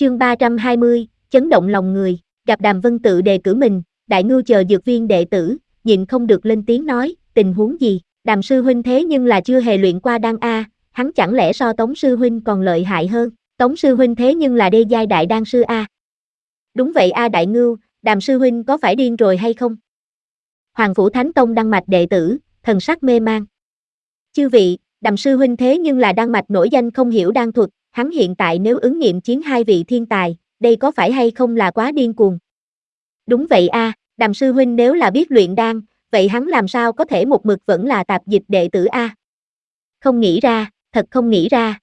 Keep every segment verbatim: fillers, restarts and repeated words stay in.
Chương ba trăm hai mươi, chấn động lòng người, gặp Đàm Vân tự đề cử mình, Đại Ngưu chờ dược viên đệ tử, nhịn không được lên tiếng nói, tình huống gì, Đàm sư huynh thế nhưng là chưa hề luyện qua đan a, hắn chẳng lẽ so Tống sư huynh còn lợi hại hơn, Tống sư huynh thế nhưng là đê giai đại đan sư a. Đúng vậy a Đại Ngưu, Đàm sư huynh có phải điên rồi hay không? Hoàng Phủ Thánh Tông đan mạch đệ tử, thần sắc mê mang. Chư vị, Đàm sư huynh thế nhưng là đan mạch nổi danh không hiểu đan thuật, hắn hiện tại nếu ứng nghiệm chiến hai vị thiên tài, đây có phải hay không là quá điên cuồng? Đúng vậy a, à, Đàm sư huynh nếu là biết luyện đan, vậy hắn làm sao có thể một mực vẫn là tạp dịch đệ tử a? À? Không nghĩ ra, thật không nghĩ ra.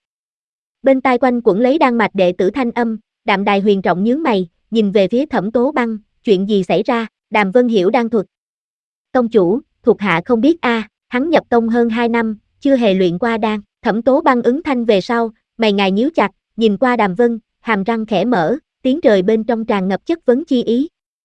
Bên tai quanh quẩn lấy đan mạch đệ tử thanh âm, Đạm Đài Huyền trọng nhướng mày, nhìn về phía Thẩm Tố Băng, chuyện gì xảy ra? Đàm Vân hiểu đan thuật. Tông chủ, thuộc hạ không biết a, à, hắn nhập tông hơn hai năm, chưa hề luyện qua đan. Thẩm Tố Băng ứng thanh về sau, mày ngài nhíu chặt, nhìn qua Đàm Vân, hàm răng khẽ mở, tiếng trời bên trong tràn ngập chất vấn chi ý.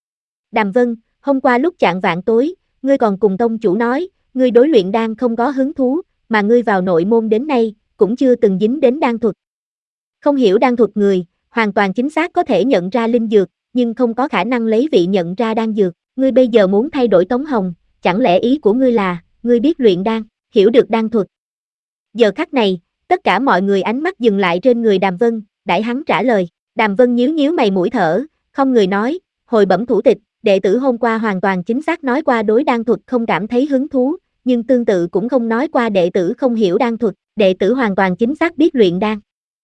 Đàm Vân, hôm qua lúc chạng vạn tối, ngươi còn cùng tông chủ nói, ngươi đối luyện đan không có hứng thú, mà ngươi vào nội môn đến nay, cũng chưa từng dính đến đan thuật. Không hiểu đan thuật người, hoàn toàn chính xác có thể nhận ra linh dược, nhưng không có khả năng lấy vị nhận ra đan dược. Ngươi bây giờ muốn thay đổi Tống Hồng, chẳng lẽ ý của ngươi là, ngươi biết luyện đan, hiểu được đan thuật. Giờ khắc này, tất cả mọi người ánh mắt dừng lại trên người Đàm Vân, đãi hắn trả lời. Đàm Vân nhíu nhíu mày mũi thở, không người nói, hồi bẩm thủ tịch, đệ tử hôm qua hoàn toàn chính xác nói qua đối đan thuật không cảm thấy hứng thú, nhưng tương tự cũng không nói qua đệ tử không hiểu đan thuật, đệ tử hoàn toàn chính xác biết luyện đan.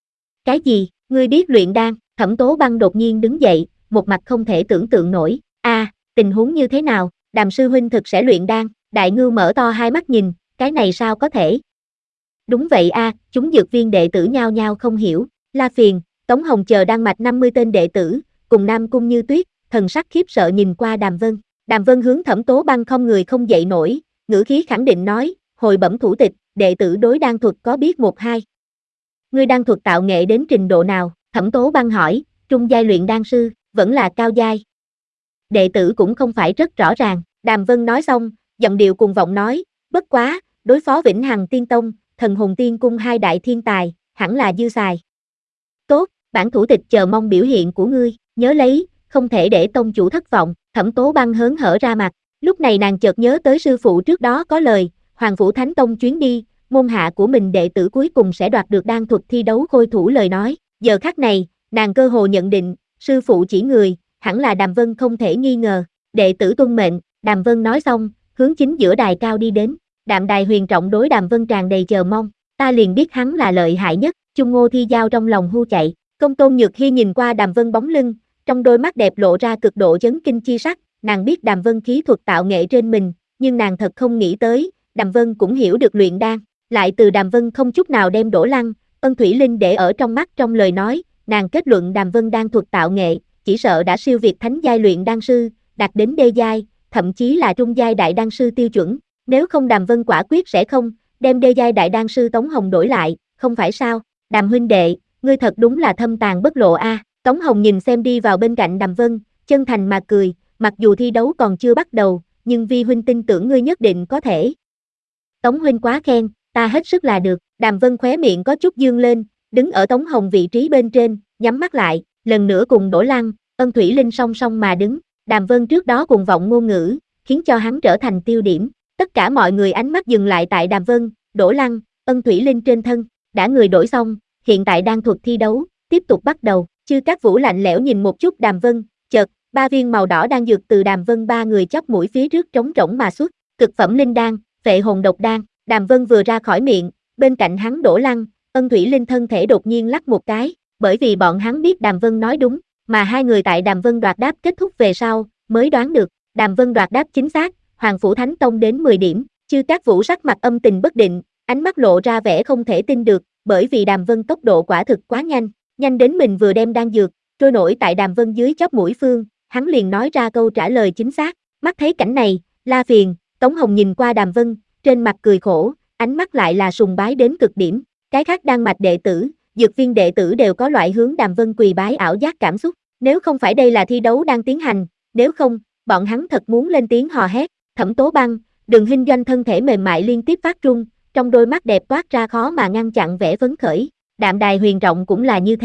Cái gì, ngươi biết luyện đan? Thẩm Tố Băng đột nhiên đứng dậy, một mặt không thể tưởng tượng nổi, a, à, tình huống như thế nào, Đàm sư huynh thực sẽ luyện đan? Đại Ngưu mở to hai mắt nhìn, cái này sao có thể? Đúng vậy a, à, chúng dược viên đệ tử nhao nhao không hiểu, La Phiền, Tống Hồng chờ đan mạch năm mươi tên đệ tử, cùng Nam Cung Như Tuyết, thần sắc khiếp sợ nhìn qua Đàm Vân. Đàm Vân hướng Thẩm Tố Băng không người không dậy nổi, ngữ khí khẳng định nói, hồi bẩm thủ tịch, đệ tử đối đan thuật có biết một hai. Ngươi đan thuật tạo nghệ đến trình độ nào? Thẩm Tố Băng hỏi, trung giai luyện đan sư, vẫn là cao giai. Đệ tử cũng không phải rất rõ ràng, Đàm Vân nói xong, giọng điệu cuồng vọng nói, bất quá, đối phó Vĩnh Hằng Tiên Tông, Thần Hồn Tiên Cung hai đại thiên tài, hẳn là dư xài. Tốt, bản thủ tịch chờ mong biểu hiện của ngươi, nhớ lấy, không thể để tông chủ thất vọng. Thẩm Tố Băng hớn hở ra mặt, lúc này nàng chợt nhớ tới sư phụ trước đó có lời, Hoàng Phủ Thánh Tông chuyến đi, môn hạ của mình đệ tử cuối cùng sẽ đoạt được đan thuật thi đấu khôi thủ lời nói, giờ khắc này, nàng cơ hồ nhận định, sư phụ chỉ người, hẳn là Đàm Vân không thể nghi ngờ, đệ tử tuân mệnh. Đàm Vân nói xong, hướng chính giữa đài cao đi đến, Đạm Đài Huyền trọng đối Đàm Vân tràn đầy chờ mong, ta liền biết hắn là lợi hại nhất. Chung Ngô Thi Giao trong lòng hu chạy, Công Tôn Nhược Hy nhìn qua Đàm Vân bóng lưng, trong đôi mắt đẹp lộ ra cực độ chấn kinh chi sắc, nàng biết Đàm Vân khí thuật tạo nghệ trên mình, nhưng nàng thật không nghĩ tới, Đàm Vân cũng hiểu được luyện đan, lại từ Đàm Vân không chút nào đem Đỗ Lăng, Ân Thủy Linh để ở trong mắt trong lời nói, nàng kết luận Đàm Vân đan thuật tạo nghệ, chỉ sợ đã siêu việt thánh giai luyện đan sư, đạt đến đê giai, thậm chí là trung giai đại đan sư tiêu chuẩn, nếu không Đàm Vân quả quyết sẽ không đem đê giai đại đan sư Tống Hồng đổi lại, không phải sao? Đàm huynh đệ, ngươi thật đúng là thâm tàn bất lộ a. À. Tống Hồng nhìn xem đi vào bên cạnh Đàm Vân, chân thành mà cười, mặc dù thi đấu còn chưa bắt đầu, nhưng vi huynh tin tưởng ngươi nhất định có thể. Tống huynh quá khen, ta hết sức là được. Đàm Vân khóe miệng có chút dương lên, đứng ở Tống Hồng vị trí bên trên, nhắm mắt lại, lần nữa cùng Đỗ Lăng, Ân Thủy Linh song song mà đứng. Đàm Vân trước đó cùng vọng ngôn ngữ, khiến cho hắn trở thành tiêu điểm. Tất cả mọi người ánh mắt dừng lại tại Đàm Vân, Đỗ Lăng, Ân Thủy Linh trên thân. Đã người đổi xong, hiện tại đang thuật thi đấu, tiếp tục bắt đầu. Chư Cát Vũ lạnh lẽo nhìn một chút Đàm Vân, chợt, ba viên màu đỏ đang dược từ Đàm Vân ba người chóp mũi phía trước trống rỗng mà xuất, cực phẩm linh đan, phệ hồn độc đan. Đàm Vân vừa ra khỏi miệng, bên cạnh hắn Đỗ Lăng, Ân Thủy Linh thân thể đột nhiên lắc một cái, bởi vì bọn hắn biết Đàm Vân nói đúng, mà hai người tại Đàm Vân đoạt đáp kết thúc về sau, mới đoán được, Đàm Vân đoạt đáp chính xác, Hoàng Phủ Thánh Tông đến mười điểm. Chư Cát Vũ sắc mặt âm tình bất định, ánh mắt lộ ra vẻ không thể tin được, bởi vì Đàm Vân tốc độ quả thực quá nhanh, nhanh đến mình vừa đem đan dược, trôi nổi tại Đàm Vân dưới chóp mũi phương, hắn liền nói ra câu trả lời chính xác. Mắt thấy cảnh này, La Phiền, Tống Hồng nhìn qua Đàm Vân, trên mặt cười khổ, ánh mắt lại là sùng bái đến cực điểm. Cái khác đan mạch đệ tử, dược viên đệ tử đều có loại hướng Đàm Vân quỳ bái ảo giác cảm xúc. Nếu không phải đây là thi đấu đang tiến hành, nếu không, bọn hắn thật muốn lên tiếng hò hét. Thẩm Tố Băng, Đường Hinh Doanh thân thể mềm mại liên tiếp phát run, trong đôi mắt đẹp toát ra khó mà ngăn chặn vẻ phấn khởi. Đạm Đài Huyền trọng cũng là như thế.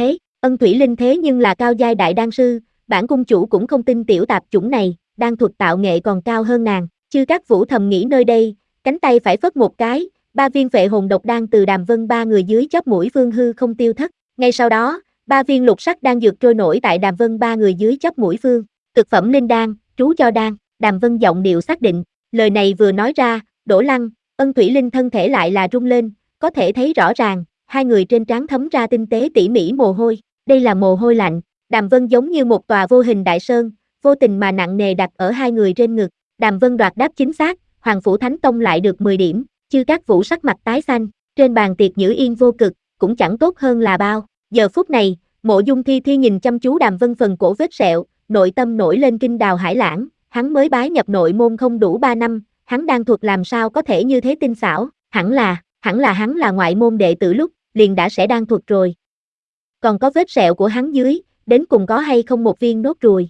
Ân Thủy Linh thế nhưng là cao giai đại đan sư, bản cung chủ cũng không tin tiểu tạp chủng này, đan thuật tạo nghệ còn cao hơn nàng. Chư Cát Vũ thầm nghĩ nơi đây, cánh tay phải phất một cái, ba viên phệ hồn độc đan từ Đàm Vân ba người dưới chóp mũi Vương hư không tiêu thất. Ngay sau đó, ba viên lục sắc đan dược trôi nổi tại Đàm Vân ba người dưới chóp mũi Vương. Cực phẩm linh đan, trú cho đan, Đàm Vân giọng điệu xác định, lời này vừa nói ra, Đỗ Lăng, Ân Thủy Linh thân thể lại là rung lên, có thể thấy rõ ràng, hai người trên trán thấm ra tinh tế tỉ mỉ mồ hôi, đây là mồ hôi lạnh. Đàm Vân giống như một tòa vô hình đại sơn, vô tình mà nặng nề đặt ở hai người trên ngực. Đàm Vân đoạt đáp chính xác, Hoàng Phủ Thánh Tông lại được mười điểm, Chư Cát Vũ sắc mặt tái xanh, trên bàn tiệc nhữ yên vô cực, cũng chẳng tốt hơn là bao. Giờ phút này, Mộ Dung Thi Thi nhìn chăm chú Đàm Vân phần cổ vết sẹo, nội tâm nổi lên kinh đào hải lãng, hắn mới bái nhập nội môn không đủ ba năm, hắn đan thuật làm sao có thể như thế tinh xảo, hẳn là, hẳn là hắn là ngoại môn đệ tử lúc, liền đã sẽ đan thuật rồi. Còn có vết sẹo của hắn dưới, đến cùng có hay không một viên nốt ruồi.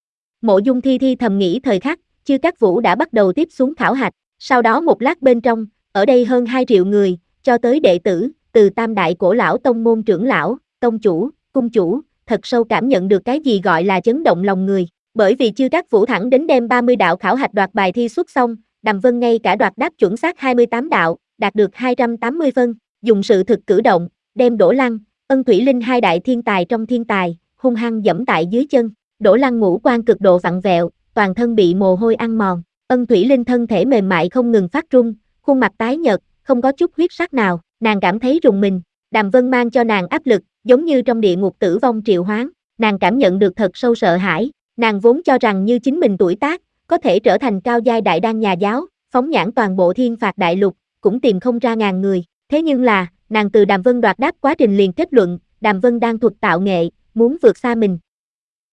Mộ Dung Thi Thi thầm nghĩ thời khắc, Chư Cát Vũ đã bắt đầu tiếp xuống khảo hạch, sau đó một lát bên trong, ở đây hơn hai triệu người, cho tới đệ tử, từ tam đại cổ lão tông môn trưởng lão, tông chủ, cung chủ, thật sâu cảm nhận được cái gì gọi là chấn động lòng người, bởi vì Chư Cát Vũ thẳng đến đem ba mươi đạo khảo hạch đoạt bài thi xuất xong, Đàm Vân ngay cả đoạt đáp chuẩn xác hai mươi tám đạo, đạt được hai trăm tám mươi phân, dùng sự thực cử động, đem Đỗ Lăng, Ân Thủy Linh hai đại thiên tài trong thiên tài, hung hăng dẫm tại dưới chân. Đỗ Lăng ngũ quan cực độ vặn vẹo, toàn thân bị mồ hôi ăn mòn, Ân Thủy Linh thân thể mềm mại không ngừng phát run, khuôn mặt tái nhợt, không có chút huyết sắc nào, nàng cảm thấy rùng mình. Đàm Vân mang cho nàng áp lực, giống như trong địa ngục tử vong triệu hoán, nàng cảm nhận được thật sâu sợ hãi, nàng vốn cho rằng như chính mình tuổi tác, có thể trở thành cao giai đại đan nhà giáo, phóng nhãn toàn bộ thiên phạt đại lục, cũng tìm không ra ngàn người, thế nhưng là, nàng từ Đàm Vân đoạt đáp quá trình liền kết luận, Đàm Vân đang thuật tạo nghệ, muốn vượt xa mình,